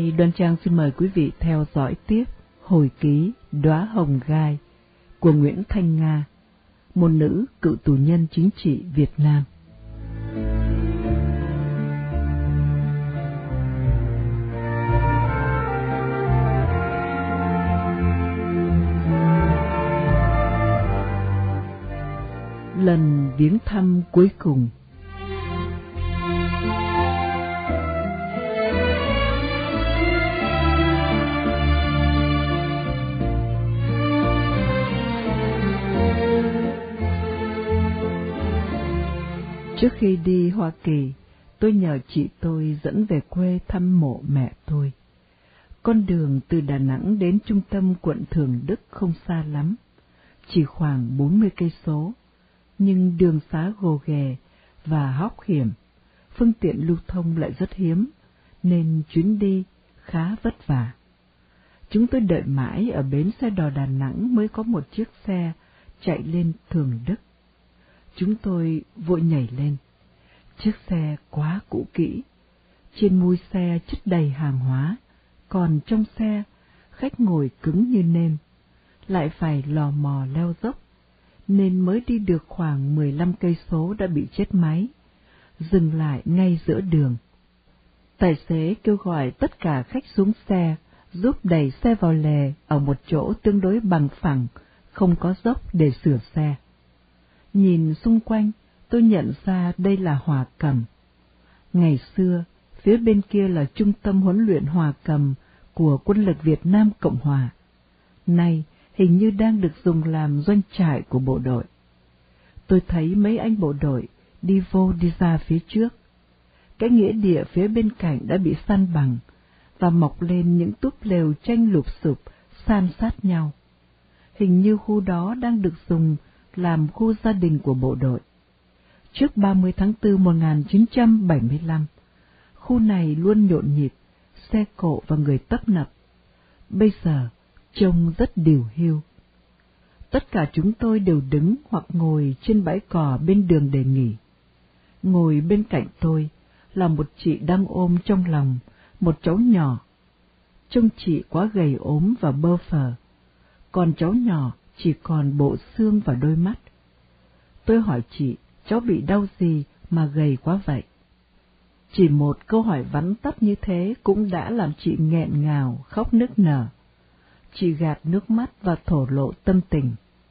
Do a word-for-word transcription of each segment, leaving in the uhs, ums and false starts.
đây, Đoan Trang xin mời quý vị theo dõi tiếp hồi ký Đóa Hồng Gai của Nguyễn Thanh Nga, một nữ cựu tù nhân chính trị Việt Nam. Lần viếng thăm cuối cùng. Trước khi đi Hoa Kỳ, tôi nhờ chị tôi dẫn về quê thăm mộ mẹ tôi. Con đường từ Đà Nẵng đến trung tâm quận Thường Đức không xa lắm, chỉ khoảng bốn mươi cây số, nhưng đường xá gồ ghề và hóc hiểm, phương tiện lưu thông lại rất hiếm, nên chuyến đi khá vất vả. Chúng tôi đợi mãi ở bến xe đò Đà Nẵng mới có một chiếc xe chạy lên Thường Đức. Chúng tôi vội nhảy lên. Chiếc xe quá cũ kỹ, trên mui xe chất đầy hàng hóa, còn trong xe khách ngồi cứng như nêm, lại phải lò mò leo dốc, nên mới đi được khoảng mười lăm cây số đã bị chết máy, dừng lại ngay giữa đường. Tài xế kêu gọi tất cả khách xuống xe, giúp đẩy xe vào lề ở một chỗ tương đối bằng phẳng, không có dốc để sửa xe. Nhìn xung quanh, tôi nhận ra đây là Hòa Cầm. Ngày xưa, phía bên kia là trung tâm huấn luyện Hòa Cầm của Quân lực Việt Nam Cộng Hòa. Nay, hình như đang được dùng làm doanh trại của bộ đội. Tôi thấy mấy anh bộ đội đi vô đi ra phía trước. Cái nghĩa địa phía bên cạnh đã bị san bằng, và mọc lên những túp lều tranh lụp xụp, san sát nhau. Hình như khu đó đang được dùng làm khu gia đình của bộ đội. Trước ba mươi tháng tư một nghìn chín trăm bảy mươi lăm, khu này luôn nhộn nhịp, xe cộ và người tấp nập. Bây giờ, trông rất điều hiu. Tất cả chúng tôi đều đứng hoặc ngồi trên bãi cỏ bên đường để nghỉ. Ngồi bên cạnh tôi là một chị đang ôm trong lòng một cháu nhỏ. Trông chị quá gầy ốm và bơ phờ, còn cháu nhỏ chỉ còn bộ xương và đôi mắt. Tôi hỏi chị, cháu bị đau gì mà gầy quá vậy? Chỉ một câu hỏi vắn tắt như thế cũng đã làm chị nghẹn ngào, khóc nức nở. Chị gạt nước mắt và thổ lộ tâm tình.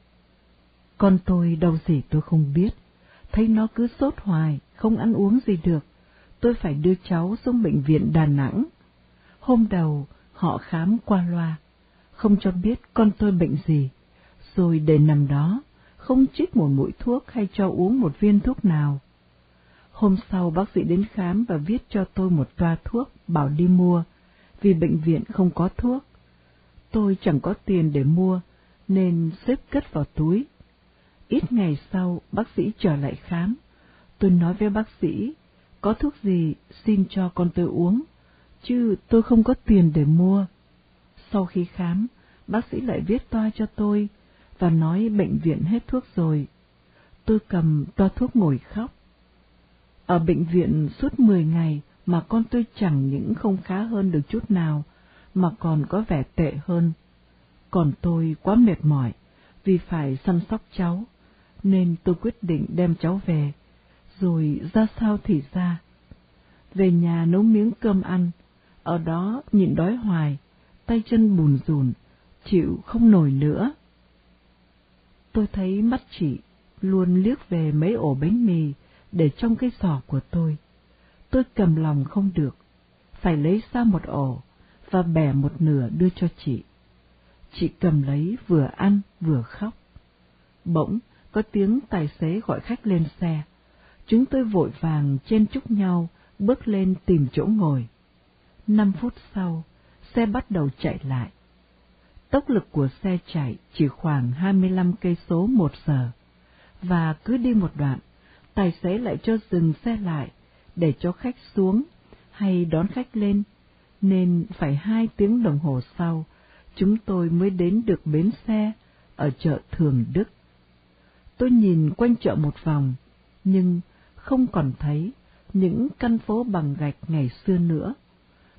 Con tôi đau gì tôi không biết, thấy nó cứ sốt hoài, không ăn uống gì được. Tôi phải đưa cháu xuống bệnh viện Đà Nẵng. Hôm đầu họ khám qua loa, không cho biết con tôi bệnh gì, rồi để nằm đó, không chích một mũi thuốc hay cho uống một viên thuốc nào. Hôm sau bác sĩ đến khám và viết cho tôi một toa thuốc, bảo đi mua, vì bệnh viện không có thuốc. Tôi chẳng có tiền để mua, nên xếp cất vào túi. Ít ngày sau, bác sĩ trở lại khám. Tôi nói với bác sĩ, có thuốc gì xin cho con tôi uống, chứ tôi không có tiền để mua. Sau khi khám, bác sĩ lại viết toa cho tôi, và nói bệnh viện hết thuốc rồi. Tôi cầm toa thuốc ngồi khóc. Ở bệnh viện suốt mười ngày mà con tôi chẳng những không khá hơn được chút nào, mà còn có vẻ tệ hơn. Còn tôi quá mệt mỏi vì phải săn sóc cháu, nên tôi quyết định đem cháu về, rồi ra sao thì ra. Về nhà nấu miếng cơm ăn, ở đó nhịn đói hoài, tay chân bùn rùn, chịu không nổi nữa. Tôi thấy mắt chị luôn liếc về mấy ổ bánh mì để trong cái giỏ của tôi. Tôi cầm lòng không được, phải lấy ra một ổ và bẻ một nửa đưa cho chị. Chị cầm lấy vừa ăn vừa khóc. Bỗng có tiếng tài xế gọi khách lên xe. Chúng tôi vội vàng chen chúc nhau bước lên tìm chỗ ngồi. Năm phút sau, xe bắt đầu chạy lại. Tốc lực của xe chạy chỉ khoảng hai mươi lăm cây số một giờ, và cứ đi một đoạn, tài xế lại cho dừng xe lại để cho khách xuống hay đón khách lên, nên phải hai tiếng đồng hồ sau, chúng tôi mới đến được bến xe ở chợ Thường Đức. Tôi nhìn quanh chợ một vòng, nhưng không còn thấy những căn phố bằng gạch ngày xưa nữa,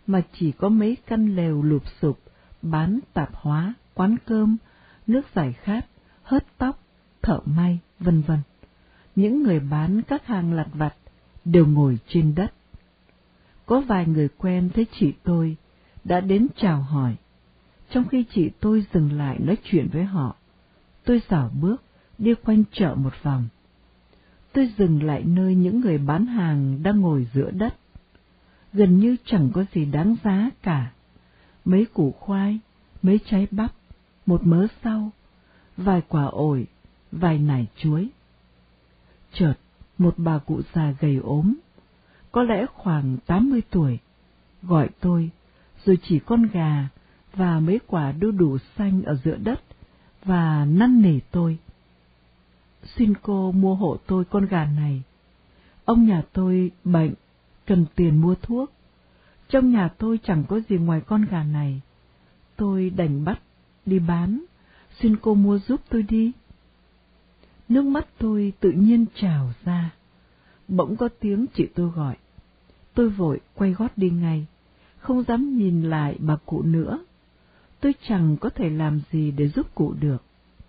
mà chỉ có mấy căn lều lụp xụp, bán tạp hóa, quán cơm, nước giải khát, hớt tóc, thợ may, vân vân. Những người bán các hàng lặt vặt đều ngồi trên đất. Có vài người quen thấy chị tôi đã đến chào hỏi. Trong khi chị tôi dừng lại nói chuyện với họ, tôi rảo bước đi quanh chợ một vòng. Tôi dừng lại nơi những người bán hàng đang ngồi giữa đất. Gần như chẳng có gì đáng giá cả. Mấy củ khoai, mấy trái bắp, một mớ rau, vài quả ổi, vài nải chuối. Chợt, một bà cụ già gầy ốm, có lẽ khoảng tám mươi tuổi, gọi tôi, rồi chỉ con gà và mấy quả đu đủ xanh ở giữa đất, và năn nỉ tôi. Xin cô mua hộ tôi con gà này. Ông nhà tôi bệnh, cần tiền mua thuốc. Trong nhà tôi chẳng có gì ngoài con gà này. Tôi đành bắt, đi bán. Xin cô mua giúp tôi đi. Nước mắt tôi tự nhiên trào ra. Bỗng có tiếng chị tôi gọi. Tôi vội quay gót đi ngay, không dám nhìn lại bà cụ nữa. Tôi chẳng có thể làm gì để giúp cụ được.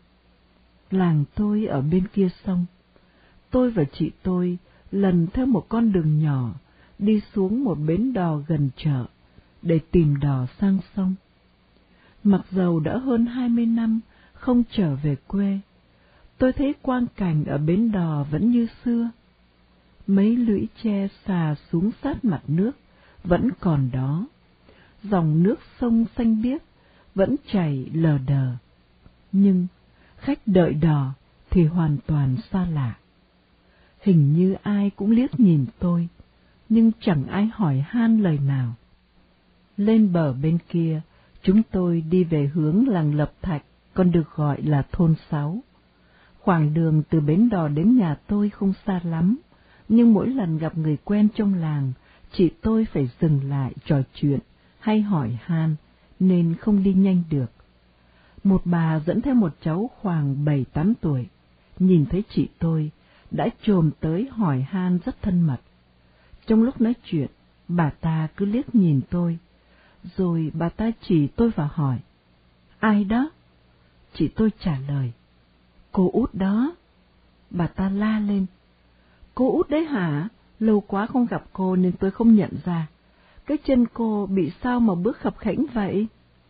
Làng tôi ở bên kia sông. Tôi và chị tôi lần theo một con đường nhỏ đi xuống một bến đò gần chợ để tìm đò sang sông. Mặc dầu đã hơn hai mươi năm không trở về quê, tôi thấy quang cảnh ở bến đò vẫn như xưa. Mấy lũy tre xà xuống sát mặt nước vẫn còn đó. Dòng nước sông xanh biếc vẫn chảy lờ đờ. Nhưng khách đợi đò thì hoàn toàn xa lạ. Hình như ai cũng liếc nhìn tôi, nhưng chẳng ai hỏi han lời nào. Lên bờ bên kia, chúng tôi đi về hướng làng Lập Thạch, còn được gọi là thôn Sáu. Khoảng đường từ bến đò đến nhà tôi không xa lắm, nhưng mỗi lần gặp người quen trong làng, chị tôi phải dừng lại trò chuyện hay hỏi han, nên không đi nhanh được. Một bà dẫn theo một cháu khoảng bảy tám tuổi, nhìn thấy chị tôi, đã chồm tới hỏi han rất thân mật. Trong lúc nói chuyện, bà ta cứ liếc nhìn tôi, rồi bà ta chỉ tôi và hỏi, ai đó? Chị tôi trả lời, cô Út đó. Bà ta la lên, cô Út đấy hả? Lâu quá không gặp cô nên tôi không nhận ra. Cái chân cô bị sao mà bước khập khẽnh vậy?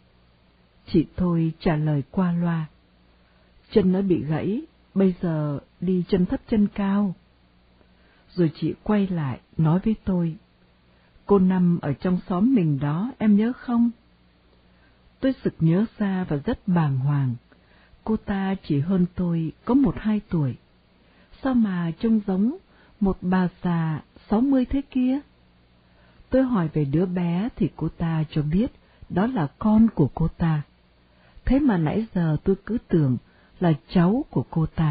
Chị tôi trả lời qua loa, chân nó bị gãy, bây giờ đi chân thấp chân cao. Rồi chị quay lại nói với tôi, cô Năm ở trong xóm mình đó, em nhớ không? Tôi sực nhớ ra và rất bàng hoàng. Cô ta chỉ hơn tôi có một hai tuổi. Sao mà trông giống một bà già sáu mươi thế kia? Tôi hỏi về đứa bé thì cô ta cho biết đó là con của cô ta. Thế mà nãy giờ tôi cứ tưởng là cháu của cô ta.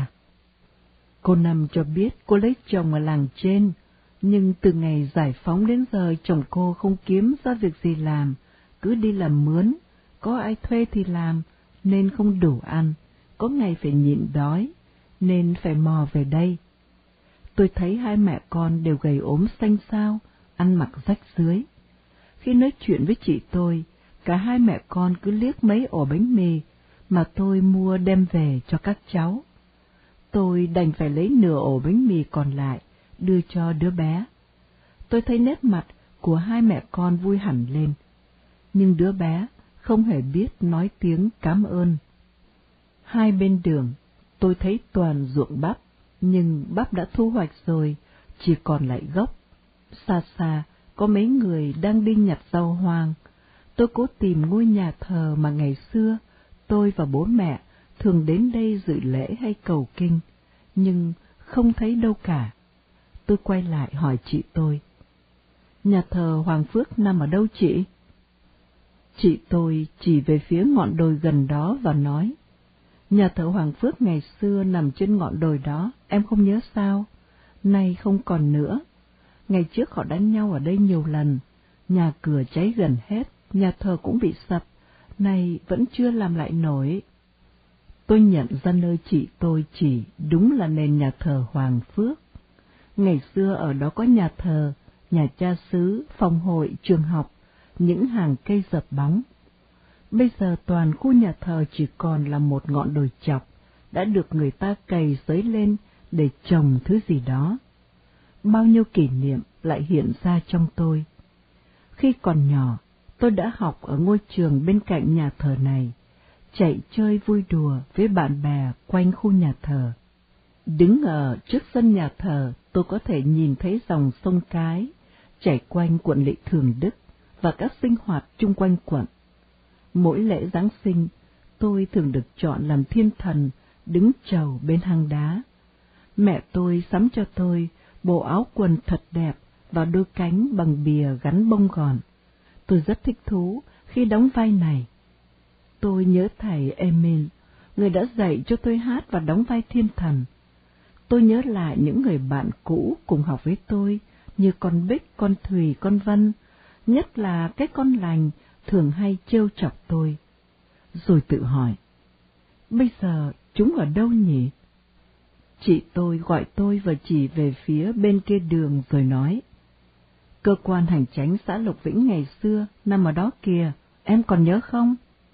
Cô Năm cho biết cô lấy chồng ở làng trên, nhưng từ ngày giải phóng đến giờ chồng cô không kiếm ra việc gì làm, cứ đi làm mướn, có ai thuê thì làm, nên không đủ ăn, có ngày phải nhịn đói, nên phải mò về đây. Tôi thấy hai mẹ con đều gầy ốm xanh xao, ăn mặc rách rưới. Khi nói chuyện với chị tôi, cả hai mẹ con cứ liếc mấy ổ bánh mì mà tôi mua đem về cho các cháu. Tôi đành phải lấy nửa ổ bánh mì còn lại, đưa cho đứa bé. Tôi thấy nét mặt của hai mẹ con vui hẳn lên, nhưng đứa bé không hề biết nói tiếng cảm ơn. Hai bên đường, tôi thấy toàn ruộng bắp, nhưng bắp đã thu hoạch rồi, chỉ còn lại gốc. Xa xa, có mấy người đang đi nhặt rau hoang. Tôi cố tìm ngôi nhà thờ mà ngày xưa, tôi và bố mẹ thường đến đây dự lễ hay cầu kinh, nhưng không thấy đâu cả. Tôi quay lại hỏi chị tôi, nhà thờ Hoàng Phước nằm ở đâu chị? Chị tôi chỉ về phía ngọn đồi gần đó và nói, nhà thờ Hoàng Phước ngày xưa nằm trên ngọn đồi đó, em không nhớ sao? Nay không còn nữa. Ngày trước họ đánh nhau ở đây nhiều lần, nhà cửa cháy gần hết, nhà thờ cũng bị sập, nay vẫn chưa làm lại nổi. Tôi nhận ra nơi chị tôi chỉ đúng là nền nhà thờ Hoàng Phước. Ngày xưa ở đó có nhà thờ, nhà cha xứ, phòng hội, trường học, những hàng cây dợp bóng. Bây giờ toàn khu nhà thờ chỉ còn là một ngọn đồi chọc, đã được người ta cày xới lên để trồng thứ gì đó. Bao nhiêu kỷ niệm lại hiện ra trong tôi. Khi còn nhỏ, tôi đã học ở ngôi trường bên cạnh nhà thờ này, chạy chơi vui đùa với bạn bè quanh khu nhà thờ. Đứng ở trước sân nhà thờ, tôi có thể nhìn thấy dòng sông Cái chảy quanh quận lỵ Thường Đức và các sinh hoạt chung quanh quận. Mỗi lễ Giáng sinh, tôi thường được chọn làm thiên thần đứng chầu bên hang đá. Mẹ tôi sắm cho tôi bộ áo quần thật đẹp và đôi cánh bằng bìa gắn bông gòn. Tôi rất thích thú khi đóng vai này. Tôi nhớ thầy Emil, người đã dạy cho tôi hát và đóng vai thiên thần. Tôi nhớ lại những người bạn cũ cùng học với tôi, như con Bích, con Thùy, con Vân, nhất là cái con Lành thường hay trêu chọc tôi. Rồi tự hỏi, bây giờ chúng ở đâu nhỉ? Chị tôi gọi tôi và chỉ về phía bên kia đường rồi nói, cơ quan hành chánh xã Lộc Vĩnh ngày xưa nằm ở đó kìa, em còn nhớ không?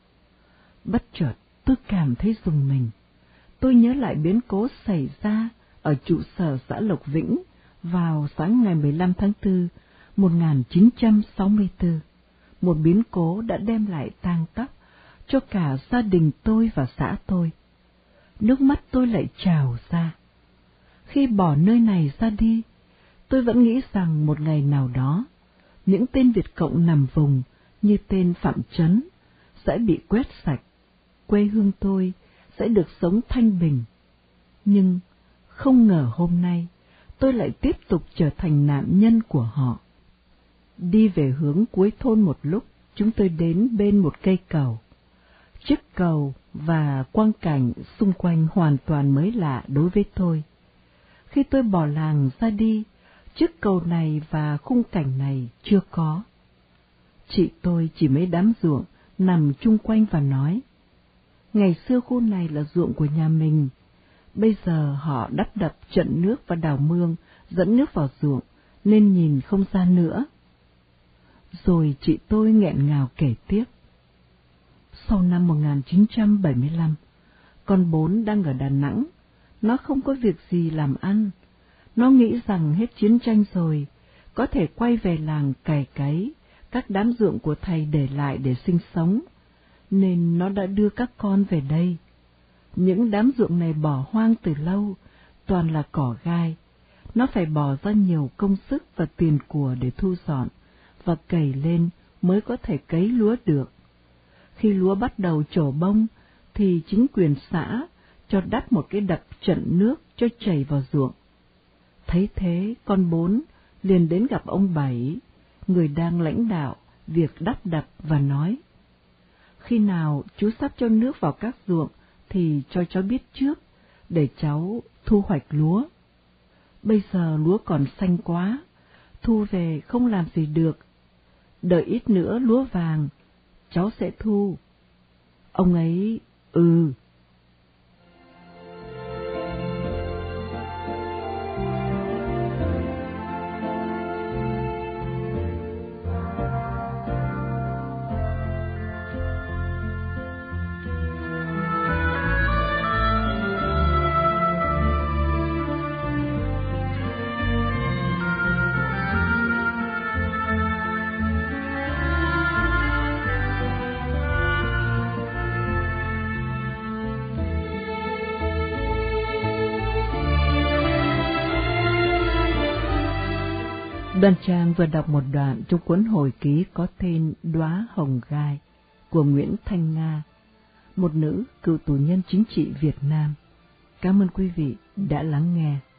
Bất chợt tôi cảm thấy rùng mình. Tôi nhớ lại biến cố xảy ra ở trụ sở xã Lộc Vĩnh vào sáng ngày mười lăm tháng tư một nghìn chín trăm sáu mươi tư, một biến cố đã đem lại tang tóc cho cả gia đình tôi và xã tôi. Nước mắt tôi lại trào ra. Khi bỏ nơi này ra đi, tôi vẫn nghĩ rằng một ngày nào đó, những tên Việt Cộng nằm vùng như tên Phạm Trấn sẽ bị quét sạch, quê hương tôi sẽ được sống thanh bình. Nhưng không ngờ hôm nay, tôi lại tiếp tục trở thành nạn nhân của họ. Đi về hướng cuối thôn một lúc, chúng tôi đến bên một cây cầu. Chiếc cầu và quang cảnh xung quanh hoàn toàn mới lạ đối với tôi. Khi tôi bỏ làng ra đi, chiếc cầu này và khung cảnh này chưa có. Chị tôi chỉ mấy đám ruộng nằm chung quanh và nói, ngày xưa khu này là ruộng của nhà mình, bây giờ họ đắp đập trận nước và đào mương dẫn nước vào ruộng, nên nhìn không ra nữa. Rồi chị tôi nghẹn ngào kể tiếp. Sau năm một nghìn chín trăm bảy mươi lăm, con Bốn đang ở Đà Nẵng, nó không có việc gì làm ăn. Nó nghĩ rằng hết chiến tranh rồi, có thể quay về làng cày cấy các đám ruộng của thầy để lại để sinh sống, nên nó đã đưa các con về đây. Những đám ruộng này bỏ hoang từ lâu, toàn là cỏ gai. Nó phải bỏ ra nhiều công sức và tiền của để thu dọn và cày lên mới có thể cấy lúa được. Khi lúa bắt đầu trổ bông, thì chính quyền xã cho đắp một cái đập trận nước cho chảy vào ruộng. Thấy thế, con Bốn liền đến gặp ông Bảy, người đang lãnh đạo việc đắp đập, và nói, khi nào chú sắp cho nước vào các ruộng thì cho cháu biết trước, để cháu thu hoạch lúa. Bây giờ lúa còn xanh quá, thu về không làm gì được. Đợi ít nữa lúa vàng, cháu sẽ thu. Ông ấy, ừ. Đoàn Trang vừa đọc một đoạn trong cuốn hồi ký có tên Đóa Hồng Gai của Nguyễn Thanh Nga, một nữ cựu tù nhân chính trị Việt Nam. Cảm ơn quý vị đã lắng nghe.